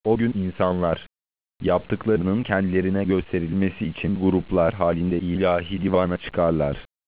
O gün insanlar, yaptıklarının kendilerine gösterilmesi için gruplar halinde ilahi divana çıkarlar.